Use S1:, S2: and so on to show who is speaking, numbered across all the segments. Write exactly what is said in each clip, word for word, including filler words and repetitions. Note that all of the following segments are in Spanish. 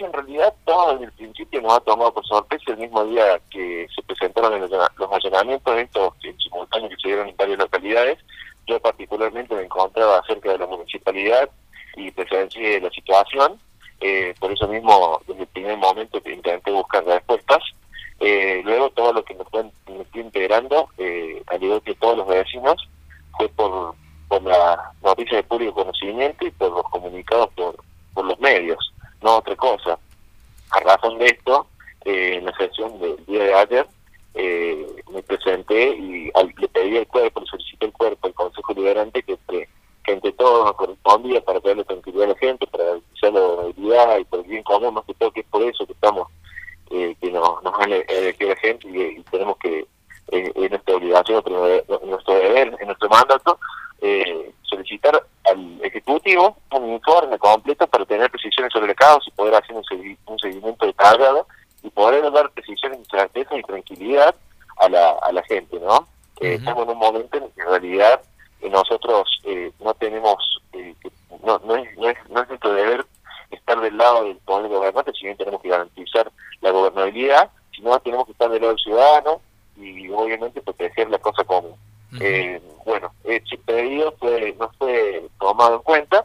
S1: en realidad todo desde el principio nos ha tomado por sorpresa. El mismo día que se presentaron los, los allanamientos estos en simultáneo que se dieron en varias localidades, yo particularmente me encontraba cerca de la municipalidad y presencié la situación. Eh, por eso mismo, desde el primer momento que intenté buscar respuestas. Eh, luego todo lo que me fue, me fui integrando, eh, al igual que todos los vecinos, fue por, por la noticia de público conocimiento y por los comunicados por, por los medios, no otra cosa. A razón de esto, eh, en la sesión del día de ayer, eh, me presenté y al, le pedí al cuerpo, le solicité al cuerpo, al Consejo Liberante, que, que, que entre todo nos correspondía para darle tranquilidad a la gente, para garantizar la movilidad y por el bien común, más que todo, que es por eso que estamos, eh, que nos, nos han elegido la gente y, y tenemos que, eh, es nuestra obligación, nuestro deber, en nuestro mandato, eh, solicitar al Ejecutivo un informe completo para tener precisiones sobre el caos y poder hacer un, segui un seguimiento detallado y poder dar precisiones, certeza y tranquilidad a la, a la gente, ¿no? Uh-huh. Eh, estamos en un momento en que en realidad eh, nosotros eh, no tenemos, eh, que, no, no, es, no, es, no es nuestro deber estar del lado del poder gobernante, si bien tenemos que garantizar la gobernabilidad, sino tenemos que estar del lado del ciudadano y obviamente proteger la cosa común. Uh-huh. eh, bueno, ese pedido fue, no fue tomado en cuenta,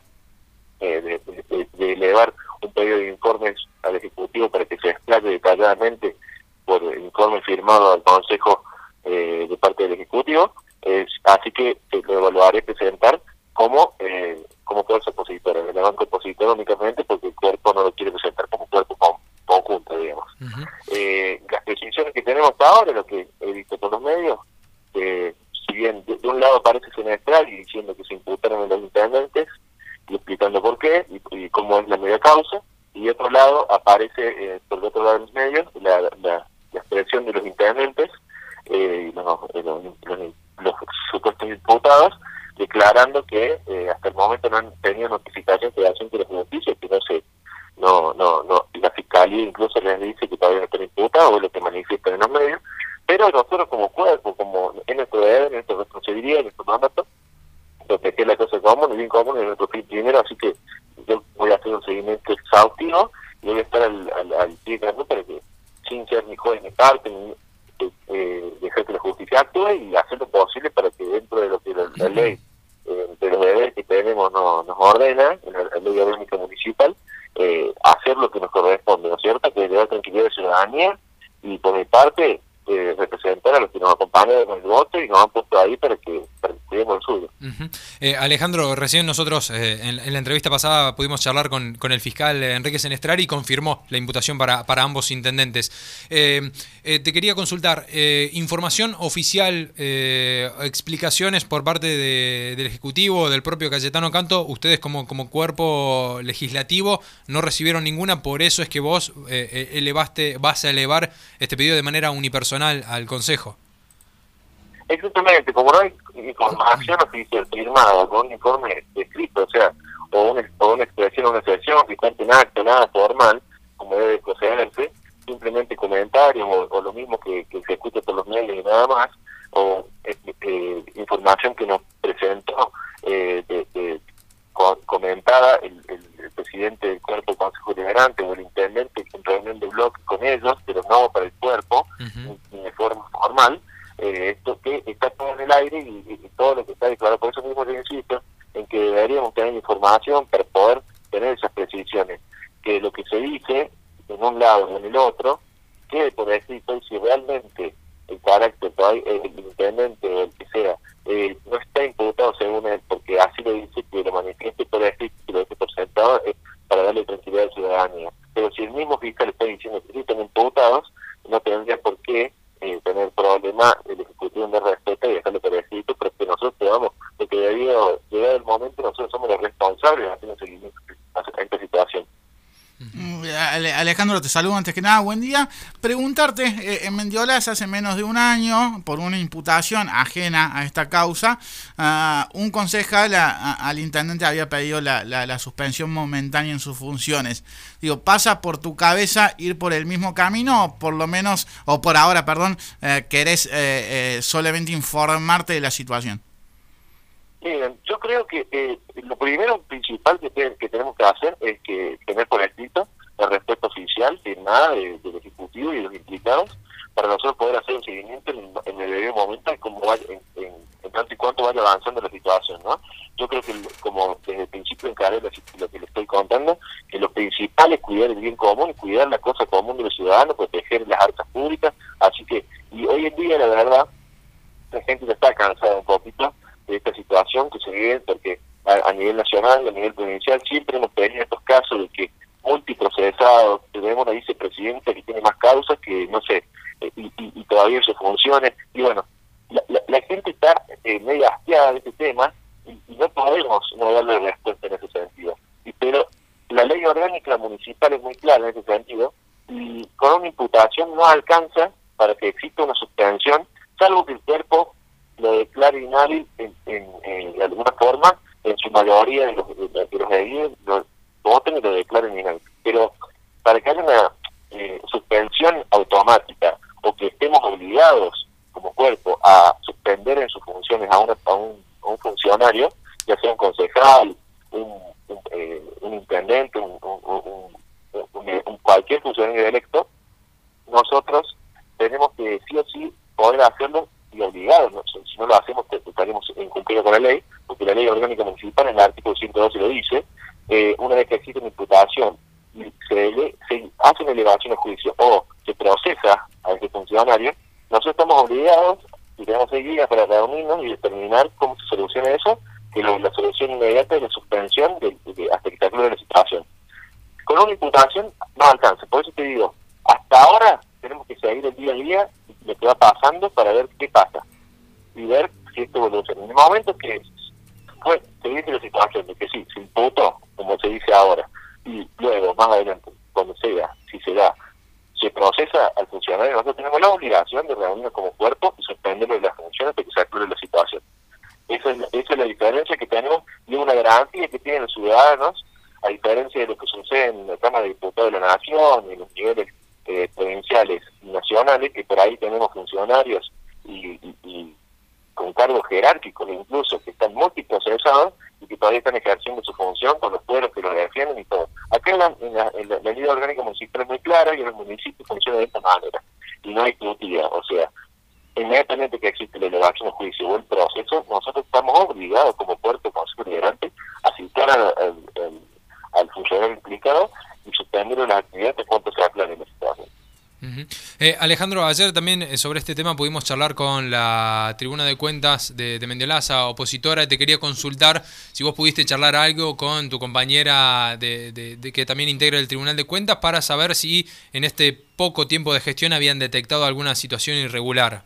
S1: eh, de, de, de elevar un pedido de informes al Ejecutivo para que se explaye detalladamente por el informe firmado al Consejo eh, de parte del Ejecutivo, eh, así que eh, lo evaluaré presentar como eh, como fuerza opositora, me levanto opositora únicamente porque el cuerpo no lo quiere presentar como cuerpo con, conjunto, digamos. Uh-huh. eh, las decisiones que tenemos hasta ahora, lo que he visto por los medios, eh, si bien de, de un lado aparece semestral y diciendo que se imputaron a los intendentes y explicando por qué y, y cómo es la media causa, y de otro lado aparece eh, por el otro lado de los medios la, la, la expresión de los intendentes eh, los, los, los, los supuestos imputados declarando que eh, hasta el momento no han tenido notificación de acción de los noticias, que no se no no no la fiscalía incluso les dice que todavía no están imputados, o es lo que manifiestan en los medios, pero nosotros como cuerpo, como en nuestro deber, en nuestra responsabilidad, en nuestro mandato, proteger la cosa común, el bien común es nuestro fin primero, así que yo voy a hacer un seguimiento exhaustivo y voy a estar al, al, al pie de cañón para que, sin ser ni juez ni parte, ni eh, dejar que la justicia actúe y hacer lo posible para que dentro de lo que la, la ley, eh, de los deberes que tenemos, no, nos ordena, en la, la ley orgánica municipal, eh, hacer lo que nos corresponde, ¿no es cierto? Que llevar tranquilidad a la ciudadanía y por mi parte, Eh, representar a los que nos acompañan con el voto y nos han puesto ahí para que, para que cuidemos el suyo.
S2: Uh-huh. eh, Alejandro, recién nosotros eh, en, en la entrevista pasada pudimos charlar con, con el fiscal Enrique Senestrari y confirmó la imputación para, para ambos intendentes. Eh, eh, te quería consultar, eh, información oficial, eh, explicaciones por parte de, del Ejecutivo, del propio Cayetano Canto, ustedes como, como cuerpo legislativo no recibieron ninguna, por eso es que vos eh, elevaste, vas a elevar este pedido de manera unipersonal al Consejo.
S1: Exactamente, como no hay información oficial firmada con un informe escrito, o sea, o una, o una expresión, una expresión, que cuente un acto, nada formal, como debe procederse, simplemente comentarios o, o lo mismo que, que se escuche por los medios y nada más, o eh, eh, información que nos presentó eh, de, de, co comentada el, el, el presidente del cuerpo Consejo Liberante o el intendente en reunión de bloque con ellos, pero no para el cuerpo, uh-huh. ni, ni de forma formal, eh, esto que está todo en el aire y, y, y todo lo que está declarado. Por eso mismo yo insisto en que deberíamos tener información para poder tener esas precisiones, que lo que se dice en un lado o en el otro quede por escrito, y si realmente el carácter, el intendente o el que sea, eh, no está imputado según él, porque así lo dice, que lo manifieste por escrito, que lo deje por sentado, eh, para darle tranquilidad a la ciudadanía. Pero si el mismo fiscal está diciendo que sí están imputados, no tendría por qué eh, tener problema el Ejecutivo de respeto y dejarlo por escrito, pero que nosotros digamos, lo que debido llegar el momento, nosotros somos los responsables de hacer un seguimiento a esta situación.
S3: Alejandro, te saludo antes que nada, buen día. Preguntarte, eh, en Mendiolás hace menos de un año, por una imputación ajena a esta causa, uh, un concejal a, a, al intendente había pedido la, la, la suspensión momentánea en sus funciones. Digo, ¿pasa por tu cabeza ir por el mismo camino o por lo menos, o por ahora, perdón, eh, querés eh, eh, solamente informarte de la situación?
S1: Miren, yo creo que eh, lo primero principal que, te, que tenemos que hacer es que tener por escrito la respuesta oficial designada de, del Ejecutivo y de los implicados para nosotros poder hacer un seguimiento en, en el debido momento y cómo vaya, en, en, en tanto y cuanto vaya avanzando la situación, ¿no? Yo creo que, como desde el principio encaré lo que le estoy contando, que lo principal es cuidar el bien común y cuidar la cosa común de los ciudadanos, proteger las arcas públicas, así que, y hoy en día, la verdad, la gente ya está cansada un poquito de esta situación que se vive, porque a, a nivel nacional, a nivel provincial, siempre hemos tenido estos casos de que multiprocesados, tenemos una vicepresidenta que tiene más causas que, no sé, y, y, y todavía eso funcione, y bueno, la, la, la gente está eh, medio hastiada de este tema, y, y no podemos no darle respuesta en ese sentido. Y, pero la ley orgánica municipal es muy clara en ese sentido, y con una imputación no alcanza para que exista una suspensión, salvo que el cuerpo lo declare inhábil en, en, en, de alguna forma, en su mayoría de los, de, de los edilidos lo voten y lo declaren inhábil. Pero para que haya una eh, suspensión automática, o que estemos obligados como cuerpo a suspender en sus funciones a, una, a, un, a un funcionario, ya sea un concejal, un, un, eh, un intendente, un, un, un, un, un cualquier funcionario electo, nosotros tenemos que sí o sí poder hacerlo y obligados, ¿no? Si no lo hacemos estaremos incumpliendo con la ley, porque la ley orgánica municipal en el artículo ciento doce lo dice, eh, una vez que existe una imputación y se, se hace una elevación a juicio o se procesa a ese funcionario, nosotros estamos obligados y tenemos seis días para reunirnos y determinar cómo se soluciona eso, que lo, la solución inmediata es la suspensión de, de, hasta que se aclare la situación. Con una imputación no alcanza, por eso te digo, hasta ahora tenemos que seguir el día a día lo que va pasando para ver qué pasa y ver si esto evoluciona. En el momento que fue, se dice la situación de que sí, se imputó, como se dice ahora, y luego, más adelante, cuando sea, si se da, se procesa al funcionario, nosotros tenemos la obligación de reunirnos como cuerpo y suspenderlo de las funciones hasta que se aclare la situación. Esa es la, esa es la diferencia que tenemos y una garantía que tienen los ciudadanos, a diferencia de lo que sucede en la Cámara de Diputados de la Nación y en los niveles eh, provinciales y nacionales, que por ahí tenemos funcionarios y, y, y con cargos jerárquicos incluso, que están multiprocesados y que todavía están ejerciendo su función con los pueblos que los defienden y todo. Acá en la, en la, en la, la ley orgánica municipal es muy clara y en el municipio funciona de esta manera y no hay discutida, o sea, inmediatamente que existe la elevación a juicio o el proceso, nosotros estamos obligados como cuerpo consejo deliberante a citar al, al, al, al funcionario implicado y suspender las actividades cuando se aclare la situación.
S2: Uh-huh. eh, Alejandro, ayer también eh, sobre este tema pudimos charlar con la Tribuna de Cuentas de, de Mendiolaza, opositora. Te quería consultar si vos pudiste charlar algo con tu compañera de, de, de que también integra el Tribunal de Cuentas para saber si en este poco tiempo de gestión habían detectado alguna situación irregular.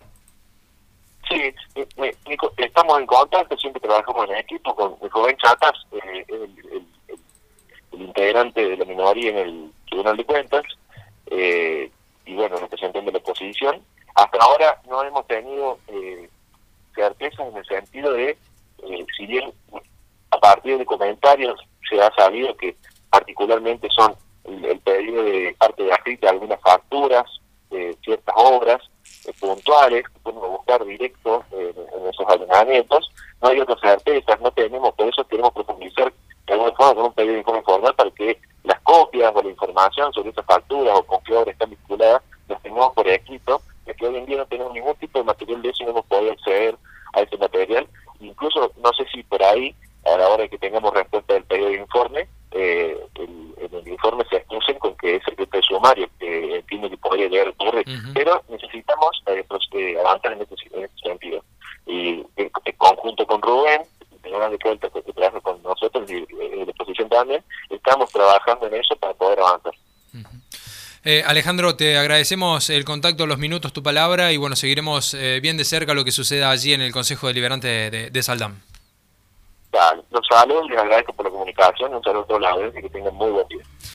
S1: Sí, eh, Nico, estamos en contacto, siempre trabajamos en equipo con el joven Chatas, eh, el, el, el, el integrante de la minoría en el Tribunal de Cuentas, eh, y bueno, representando la oposición. Hasta ahora no hemos tenido eh, certezas en el sentido de, eh, si bien a partir de comentarios se ha sabido que particularmente son el, el pedido de parte de Africa, algunas facturas, eh, ciertas obras eh, puntuales que podemos buscar directo eh, en esos allanamientos, no hay otras certezas, no tenemos, por eso queremos profundizar de alguna forma con un pedido de informe formal para que las copias o la información sobre esas facturas o con qué obras están vinculadas las tengamos por escrito, ya que hoy en día no tenemos ningún tipo de material de eso y no hemos podido acceder a ese material. Incluso no sé si por ahí, a la hora de que tengamos respuesta del pedido de informe, eh, el, en el informe se excusen con que es secreto de sumario, que entiendo que podría llegar a ocurrir, uh-huh. Pero necesitamos eh, pues, eh, avanzar en este, en este sentido. Y en, en conjunto con Rubén, Tribunal de Cuentas, que trabaja con nosotros y eh, la oposición también, estamos trabajando en eso para poder avanzar.
S2: Uh-huh. Eh, Alejandro, te agradecemos el contacto, los minutos, tu palabra y bueno, seguiremos eh, bien de cerca lo que suceda allí en el Consejo Deliberante de, de, de Saldam.
S1: Dale, los saludos, les agradezco por la comunicación, un saludo a todos los y que tengan muy buen día.